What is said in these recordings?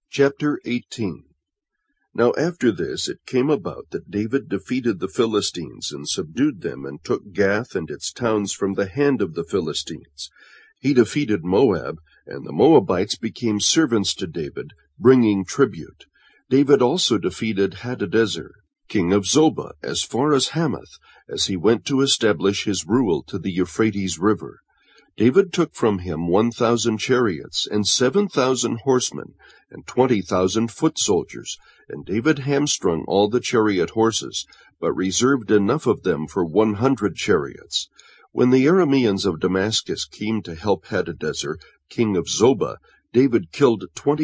Chapter 18. Now after this it came about that David defeated the Philistines, and subdued them, and took Gath and its towns from the hand of the Philistines. He defeated Moab, and the Moabites became servants to David, bringing tribute. David also defeated Hadadezer, king of Zobah, as far as Hamath, as he went to establish his rule to the Euphrates River. David took from him 1,000 chariots, and 7,000 horsemen, and 20,000 foot soldiers, and David hamstrung all the chariot horses, but reserved enough of them for 100 chariots. When the Arameans of Damascus came to help Hadadezer, king of Zobah, David killed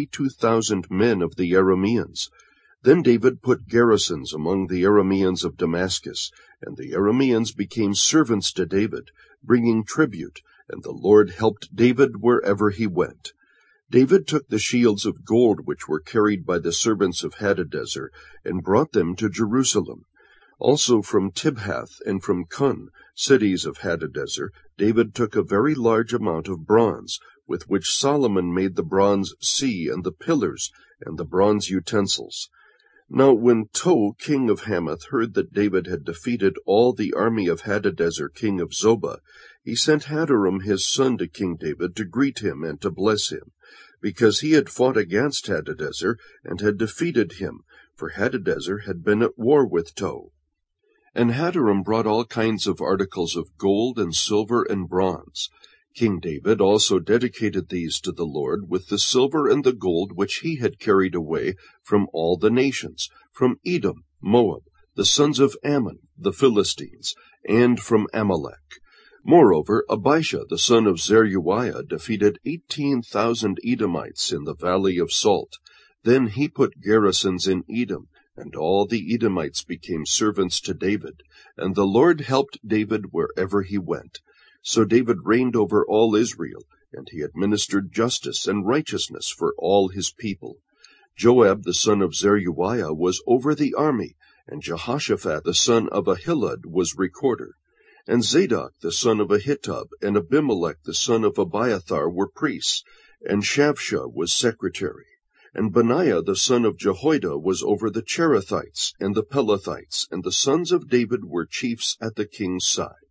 22,000 men of the Arameans. Then David put garrisons among the Arameans of Damascus, and the Arameans became servants to David, bringing tribute, and the Lord helped David wherever he went. David took the shields of gold which were carried by the servants of Hadadezer, and brought them to Jerusalem. Also from Tibhath and from Cun, cities of Hadadezer, David took a very large amount of bronze, with which Solomon made the bronze sea and the pillars, and the bronze utensils. Now when Tou, king of Hamath, heard that David had defeated all the army of Hadadezer, king of Zobah, he sent Hadoram his son to King David to greet him and to bless him, because he had fought against Hadadezer, and had defeated him, for Hadadezer had been at war with Tou. And Hadoram brought all kinds of articles of gold and silver and bronze. King David also dedicated these to the Lord with the silver and the gold which he had carried away from all the nations, from Edom, Moab, the sons of Ammon, the Philistines, and from Amalek. Moreover, Abishai the son of Zeruiah defeated 18,000 Edomites in the valley of Salt. Then he put garrisons in Edom, and all the Edomites became servants to David, and the Lord helped David wherever he went. So David reigned over all Israel, and he administered justice and righteousness for all his people. Joab the son of Zeruiah was over the army, and Jehoshaphat the son of Ahilud was recorder. And Zadok the son of Ahitub and Abimelech the son of Abiathar were priests, and Shavsha was secretary. And Benaiah the son of Jehoiada was over the Cherethites and the Pelethites, and the sons of David were chiefs at the king's side.